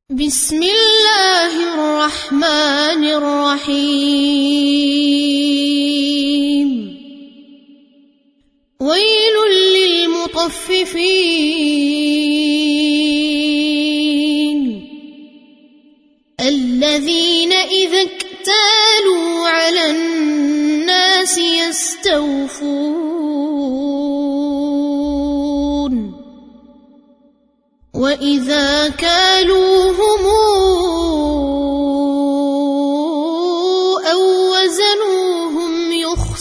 بسم الله الرحمن الرحيم ويل للمطففين الذين إذا اكتالوا على الناس يستوفون وإذا كالوهم أو وزنوهم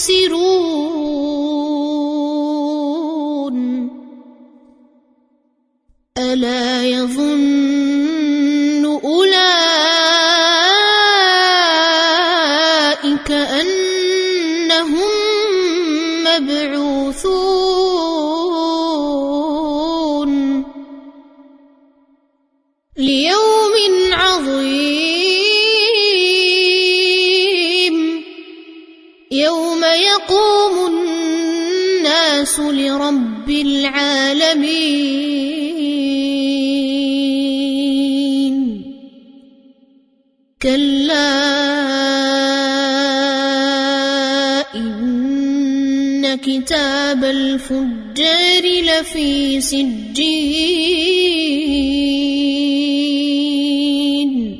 يخسرون ألا يظن أولئك أنهم مبعوثون ليوم عظيم يوم يقوم الناس لرب العالمين كلا إن كتاب الفجار لفي سجين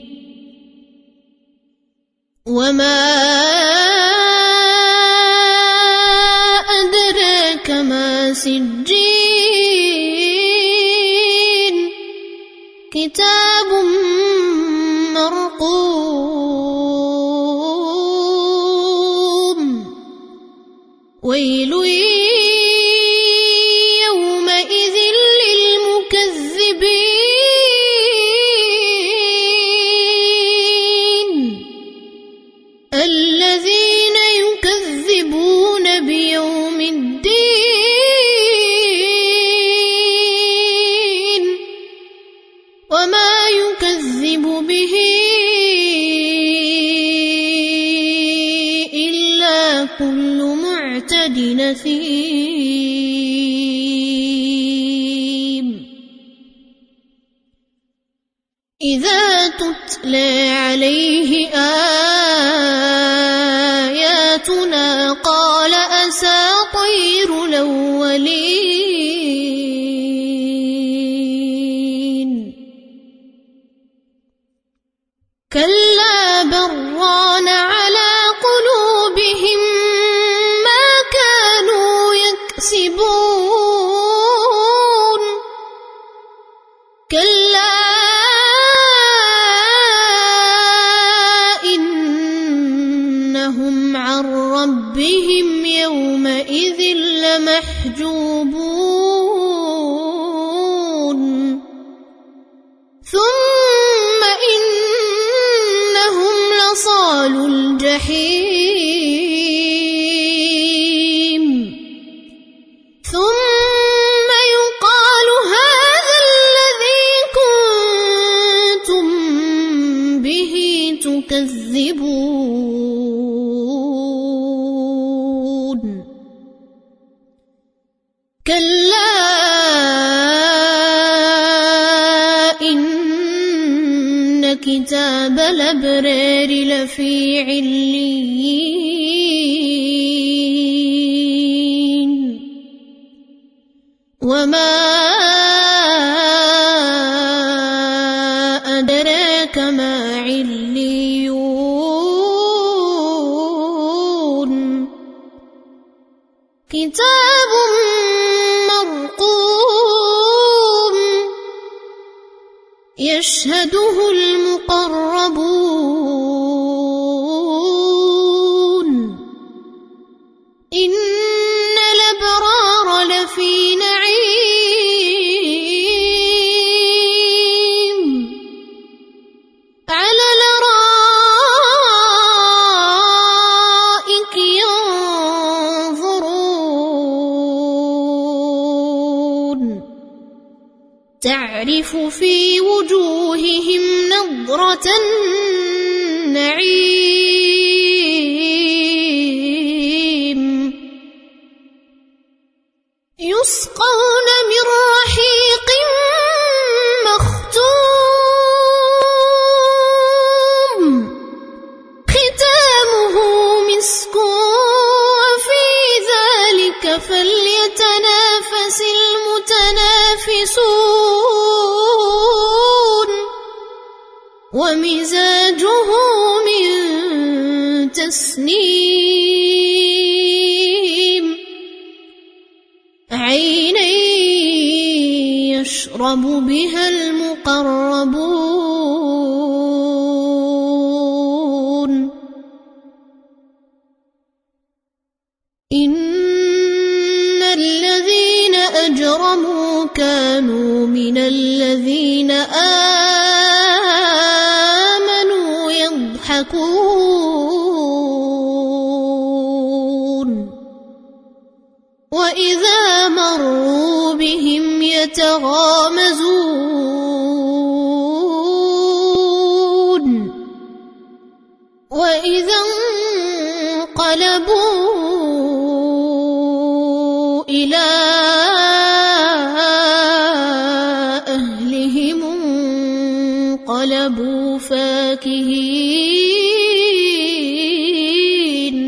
وما أدراك ما سجين كتاب مرقوم ويل يومئذ للمكذبين الذين يكذبون بيوم الدين وما يكذب به إلا كل معتد نثيم إذا تتلى عليه آياتنا قال أساطير الأولين كلا بران على قلوبهم ما كانوا يكسبون كلا إنهم عن ربهم يومئذ لمحجوبون ثم إنهم لصالو الجحيم ثم يقال هذا الذي كنتم به تكذبون كلا إن كتاب الأبرار لفي عليين وما أدراك ما عليون كتاب مرقوم يشهده المقربون إن الأبرار لفي نعيم على الأرائك ينظرون تعرف في وجوههم نضرة النعيم يسقون من رحيق مختوم ومزاجه من تسنيم عينا يشرب بها المقربون إن الذين أجرموا كانوا من الذين آمنوا يضحكون وإذا مروا بهم يتغامزون وإذا انقلبوا إلى أهلهم انقلبوا فاكهين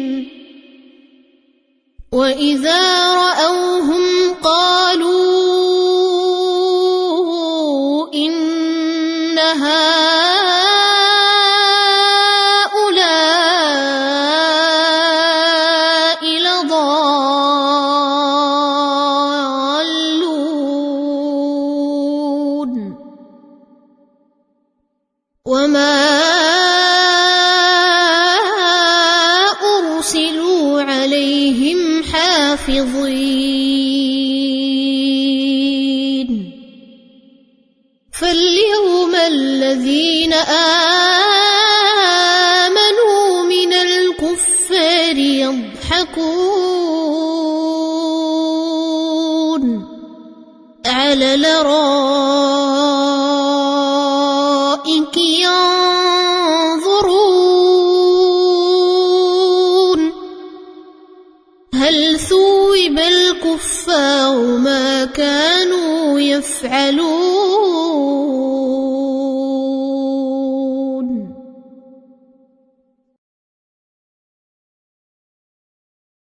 وإذا رأوهم قالوا إن هؤلاء لضالون وما أرسلوا عليهم حافظين فاليوم الذين آمنوا من الكفار يضحكون على الأرائك ينظرون هل ثوب الكفار ما كانوا يفعلون